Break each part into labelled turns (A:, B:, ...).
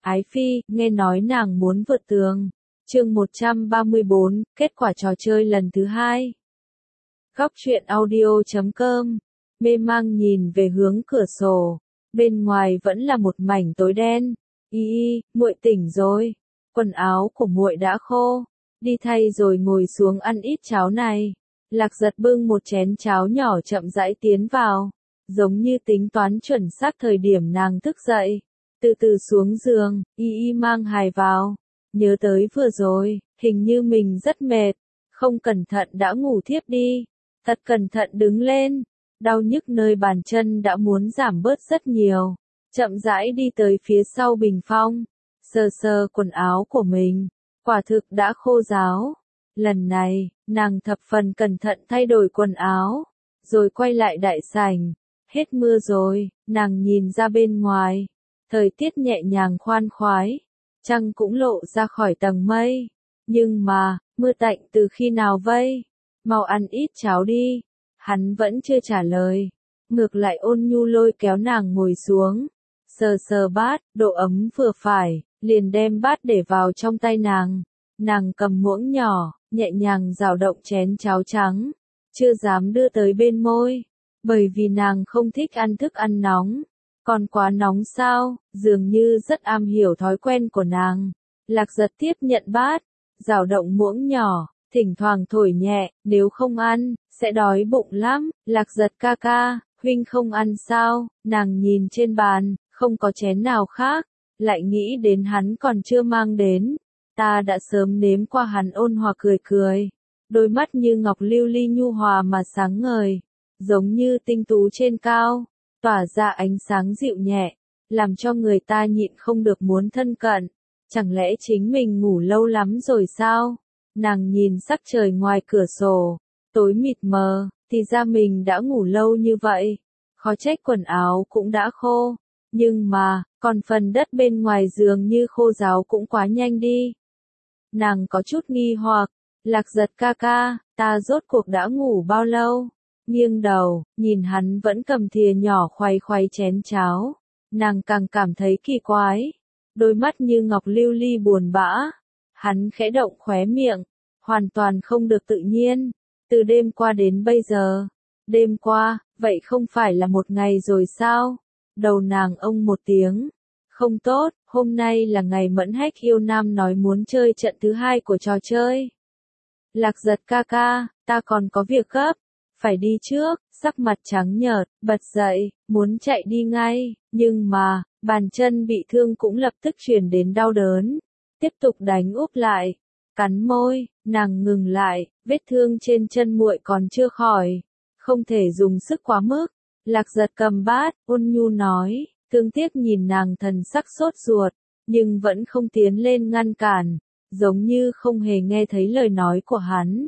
A: Ái Phi, nghe nói nàng muốn vượt tường. Chương 134, kết quả trò chơi lần thứ 2. Góc truyện audio.com. Mê mang nhìn về hướng cửa sổ, bên ngoài vẫn là một mảnh tối đen. Muội tỉnh rồi. Quần áo của muội đã khô, đi thay rồi ngồi xuống ăn ít cháo này. Lạc Giật bưng một chén cháo nhỏ chậm rãi tiến vào, giống như tính toán chuẩn xác thời điểm nàng thức dậy. Từ từ xuống giường, mang hài vào. Nhớ tới vừa rồi, hình như mình rất mệt, không cẩn thận đã ngủ thiếp đi. Thật cẩn thận đứng lên, đau nhức nơi bàn chân đã muốn giảm bớt rất nhiều. Chậm rãi đi tới phía sau bình phong, sờ sờ quần áo của mình, quả thực đã khô ráo. Lần này, nàng thập phần cẩn thận thay đổi quần áo, rồi quay lại đại sảnh. Hết mưa rồi, nàng nhìn ra bên ngoài, thời tiết nhẹ nhàng khoan khoái, trăng cũng lộ ra khỏi tầng mây. Nhưng mà, mưa tạnh từ khi nào vây? Mau ăn ít cháo đi. Hắn vẫn chưa trả lời, ngược lại ôn nhu lôi kéo nàng ngồi xuống, sờ sờ bát, độ ấm vừa phải, liền đem bát để vào trong tay nàng. Nàng cầm muỗng nhỏ, nhẹ nhàng rào động chén cháo trắng, chưa dám đưa tới bên môi, bởi vì nàng không thích ăn thức ăn nóng. Còn quá nóng sao? Dường như rất am hiểu thói quen của nàng. Lạc Giật tiếp nhận bát, rào động muỗng nhỏ, thỉnh thoảng thổi nhẹ, nếu không ăn, sẽ đói bụng lắm. Lạc Giật ca ca, huynh không ăn sao? Nàng nhìn trên bàn, không có chén nào khác, lại nghĩ đến hắn còn chưa mang đến. Ta đã sớm nếm qua. Hắn ôn hòa cười cười, đôi mắt như ngọc lưu ly nhu hòa mà sáng ngời, giống như tinh tú trên cao, tỏa ra ánh sáng dịu nhẹ, làm cho người ta nhịn không được muốn thân cận. Chẳng lẽ chính mình ngủ lâu lắm rồi sao? Nàng nhìn sắc trời ngoài cửa sổ, tối mịt mờ, thì ra mình đã ngủ lâu như vậy. Khó trách quần áo cũng đã khô, nhưng mà, còn phần đất bên ngoài giường như khô ráo cũng quá nhanh đi. Nàng có chút nghi hoặc, Lạc Giật ca ca, ta rốt cuộc đã ngủ bao lâu? Nghiêng đầu, nhìn hắn vẫn cầm thìa nhỏ khoay khoay chén cháo, nàng càng cảm thấy kỳ quái. Đôi mắt như ngọc lưu ly buồn bã, hắn khẽ động khóe miệng, hoàn toàn không được tự nhiên. Từ đêm qua đến bây giờ, đêm qua, vậy không phải là một ngày rồi sao? Đầu nàng ông một tiếng, không tốt, hôm nay là ngày Mẫn Hách yêu nam nói muốn chơi trận thứ 2 của trò chơi. Lạc Giật ca ca, ta còn có việc gấp, phải đi trước. Sắc mặt trắng nhợt, bật dậy, muốn chạy đi ngay, nhưng mà, bàn chân bị thương cũng lập tức truyền đến đau đớn. Tiếp tục đánh úp lại, cắn môi, nàng ngừng lại, vết thương trên chân muội còn chưa khỏi, không thể dùng sức quá mức. Lạc Giật cầm bát, ôn nhu nói, thương tiếc nhìn nàng thần sắc sốt ruột, nhưng vẫn không tiến lên ngăn cản, giống như không hề nghe thấy lời nói của hắn.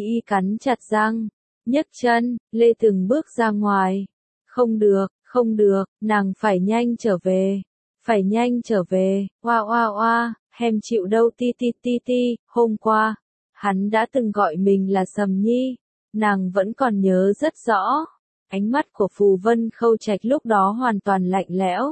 A: Cắn chặt răng, nhấc chân, lê từng bước ra ngoài. Không được, không được, nàng phải nhanh trở về, phải nhanh trở về. Oa oa oa, hem chịu đâu ti ti ti ti. Hôm qua, hắn đã từng gọi mình là Sầm Nhi, nàng vẫn còn nhớ rất rõ. Ánh mắt của Phù Vân Khâu Trạch lúc đó hoàn toàn lạnh lẽo,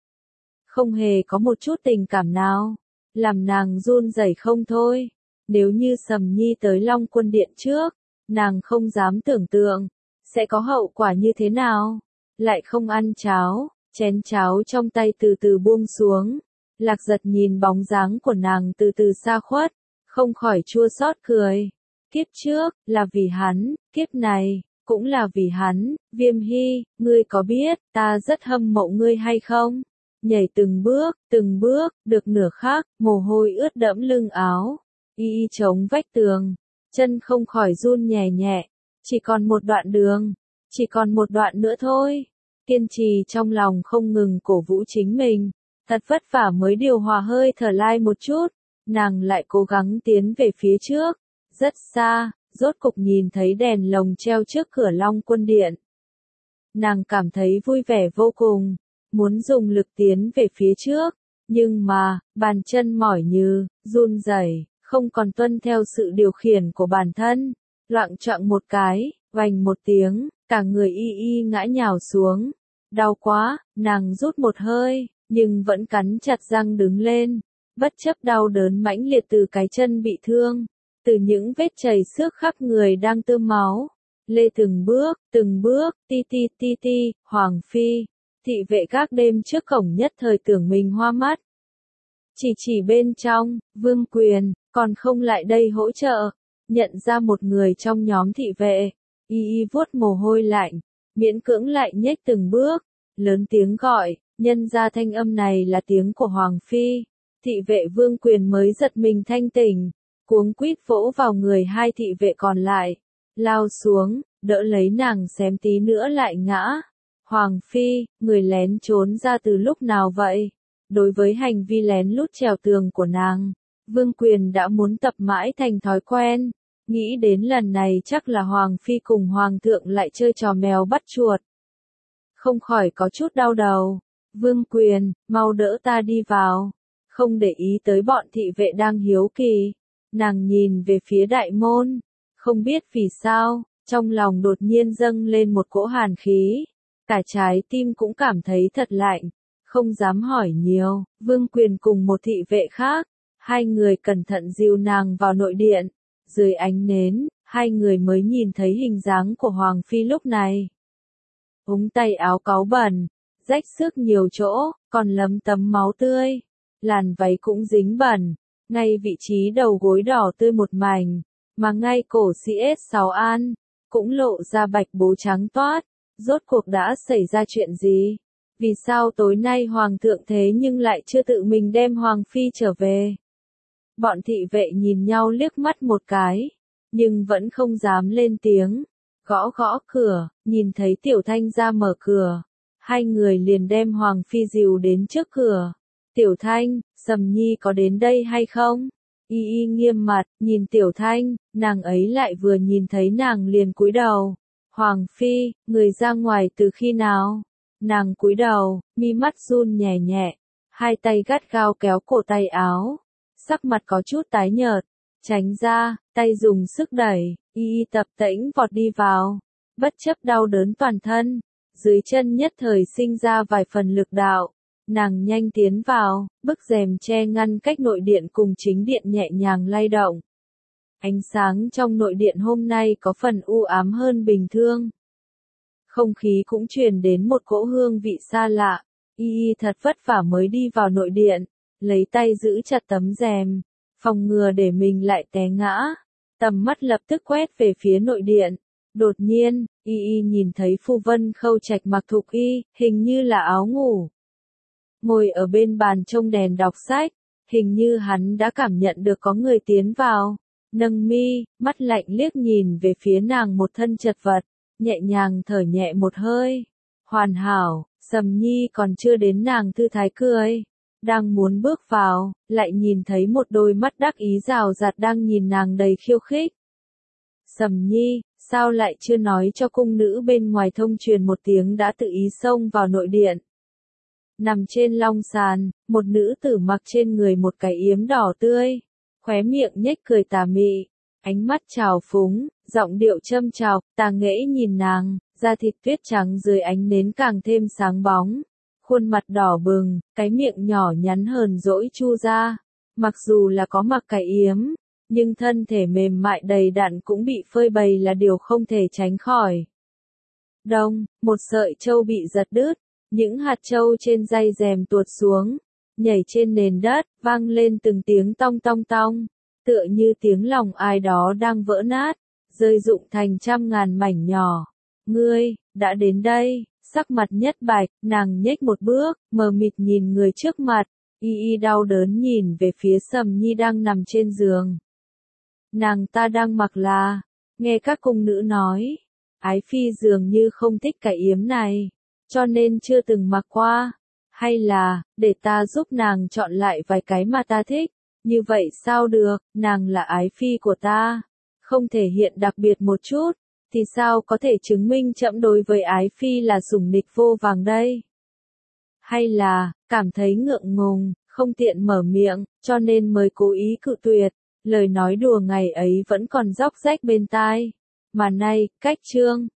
A: không hề có một chút tình cảm nào, làm nàng run rẩy không thôi. Nếu như Sầm Nhi tới Long Quân Điện trước, nàng không dám tưởng tượng sẽ có hậu quả như thế nào. Lại không ăn cháo, chén cháo trong tay từ từ buông xuống. Lạc Giật nhìn bóng dáng của nàng từ từ xa khuất, không khỏi chua xót cười. Kiếp trước, là vì hắn, kiếp này, cũng là vì hắn. Viêm Hy, ngươi có biết, ta rất hâm mộ ngươi hay không? Nhảy từng bước, được nửa khắc, mồ hôi ướt đẫm lưng áo. Chống vách tường, chân không khỏi run nhẹ nhẹ. Chỉ còn một đoạn đường, chỉ còn một đoạn nữa thôi. Kiên trì trong lòng không ngừng cổ vũ chính mình, thật vất vả mới điều hòa hơi thở lai một chút. Nàng lại cố gắng tiến về phía trước, rất xa, rốt cục nhìn thấy đèn lồng treo trước cửa Long Quân Điện. Nàng cảm thấy vui vẻ vô cùng, muốn dùng lực tiến về phía trước, nhưng mà, bàn chân mỏi như, run rẩy, không còn tuân theo sự điều khiển của bản thân. Loạng choạng một cái, vành một tiếng, cả người ngã nhào xuống. Đau quá, nàng rút một hơi, nhưng vẫn cắn chặt răng đứng lên, bất chấp đau đớn mãnh liệt từ cái chân bị thương, từ những vết chảy xước khắp người đang tươm máu. Lê từng bước, ti, Hoàng Phi, thị vệ các đêm trước cổng nhất thời tưởng mình hoa mắt. Chỉ bên trong, Vương Quyền, còn không lại đây hỗ trợ, nhận ra một người trong nhóm thị vệ, y vuốt mồ hôi lạnh, miễn cưỡng lại nhếch từng bước, lớn tiếng gọi, nhân ra thanh âm này là tiếng của Hoàng Phi, thị vệ Vương Quyền mới giật mình thanh tỉnh, cuống quýt vỗ vào người hai thị vệ còn lại, lao xuống, đỡ lấy nàng xém tí nữa lại ngã. Hoàng Phi, người lén trốn ra từ lúc nào vậy? Đối với hành vi lén lút trèo tường của nàng, Vương Quyền đã muốn tập mãi thành thói quen, nghĩ đến lần này chắc là Hoàng Phi cùng Hoàng thượng lại chơi trò mèo bắt chuột. Không khỏi có chút đau đầu. Vương Quyền, mau đỡ ta đi vào. Không để ý tới bọn thị vệ đang hiếu kỳ. Nàng nhìn về phía đại môn. Không biết vì sao, trong lòng đột nhiên dâng lên một cỗ hàn khí. Cả trái tim cũng cảm thấy thật lạnh. Không dám hỏi nhiều, Vương Quyền cùng một thị vệ khác. Hai người cẩn thận dìu nàng vào nội điện. Dưới ánh nến, hai người mới nhìn thấy hình dáng của Hoàng Phi lúc này. Ống tay áo cáu bẩn, rách xước nhiều chỗ, còn lấm tấm máu tươi. Làn váy cũng dính bẩn, ngay vị trí đầu gối đỏ tươi một mảnh, mà ngay cổ CS6 An, cũng lộ ra bạch bố trắng toát. Rốt cuộc đã xảy ra chuyện gì? Vì sao tối nay Hoàng thượng thế nhưng lại chưa tự mình đem Hoàng Phi trở về? Bọn thị vệ nhìn nhau liếc mắt một cái, nhưng vẫn không dám lên tiếng. Gõ gõ cửa, nhìn thấy Tiểu Thanh ra mở cửa. Hai người liền đem Hoàng Phi dìu đến trước cửa. Tiểu Thanh, Sầm Nhi có đến đây hay không? Y nghiêm mặt, nhìn Tiểu Thanh, nàng ấy lại vừa nhìn thấy nàng liền cúi đầu. Hoàng Phi, người ra ngoài từ khi nào? Nàng cúi đầu, mi mắt run nhẹ nhẹ, hai tay gắt gao kéo cổ tay áo. Sắc mặt có chút tái nhợt, tránh ra, tay dùng sức đẩy, y tập tễnh vọt đi vào, bất chấp đau đớn toàn thân, dưới chân nhất thời sinh ra vài phần lực đạo, nàng nhanh tiến vào, bức rèm che ngăn cách nội điện cùng chính điện nhẹ nhàng lay động. Ánh sáng trong nội điện hôm nay có phần u ám hơn bình thường. Không khí cũng truyền đến một cỗ hương vị xa lạ, y thật vất vả mới đi vào nội điện. Lấy tay giữ chặt tấm rèm, phòng ngừa để mình lại té ngã. Tầm mắt lập tức quét về phía nội điện. Đột nhiên, y nhìn thấy Phu Vân Khâu Trạch mặc thục y, hình như là áo ngủ. Ngồi ở bên bàn trông đèn đọc sách, hình như hắn đã cảm nhận được có người tiến vào. Nâng mi, mắt lạnh liếc nhìn về phía nàng một thân chật vật, nhẹ nhàng thở nhẹ một hơi. Hoàn hảo, Sầm Nhi còn chưa đến nàng thư thái cười. Đang muốn bước vào, lại nhìn thấy một đôi mắt đắc ý rào rạt đang nhìn nàng đầy khiêu khích. Sầm Nhi, sao lại chưa nói cho cung nữ bên ngoài thông truyền một tiếng đã tự ý xông vào nội điện. Nằm trên long sàn, một nữ tử mặc trên người một cái yếm đỏ tươi, khóe miệng nhếch cười tà mị, ánh mắt trào phúng, giọng điệu châm chọc, tà nghễ nhìn nàng, da thịt tuyết trắng dưới ánh nến càng thêm sáng bóng. Khuôn mặt đỏ bừng, cái miệng nhỏ nhắn hờn dỗi chu ra. Mặc dù là có mặc cái yếm, nhưng thân thể mềm mại đầy đặn cũng bị phơi bày là điều không thể tránh khỏi. Đông, một sợi châu bị giật đứt, những hạt châu trên dây rèm tuột xuống, nhảy trên nền đất, vang lên từng tiếng tong tong tong, tựa như tiếng lòng ai đó đang vỡ nát, rơi rụng thành trăm ngàn mảnh nhỏ. Ngươi, đã đến đây. Sắc mặt nhất bạch, nàng nhếch một bước, mờ mịt nhìn người trước mặt, y đau đớn nhìn về phía Sầm Nhi đang nằm trên giường. Nàng ta đang mặc là, nghe các cung nữ nói, Ái Phi dường như không thích cái yếm này, cho nên chưa từng mặc qua, hay là, để ta giúp nàng chọn lại vài cái mà ta thích, như vậy sao được, nàng là Ái Phi của ta, không thể hiện đặc biệt một chút. Thì sao có thể chứng minh trẫm đối với Ái Phi là sủng nịch vô vàng đây? Hay là, cảm thấy ngượng ngùng, không tiện mở miệng, cho nên mới cố ý cự tuyệt, lời nói đùa ngày ấy vẫn còn róc rách bên tai. Mà nay, cách chương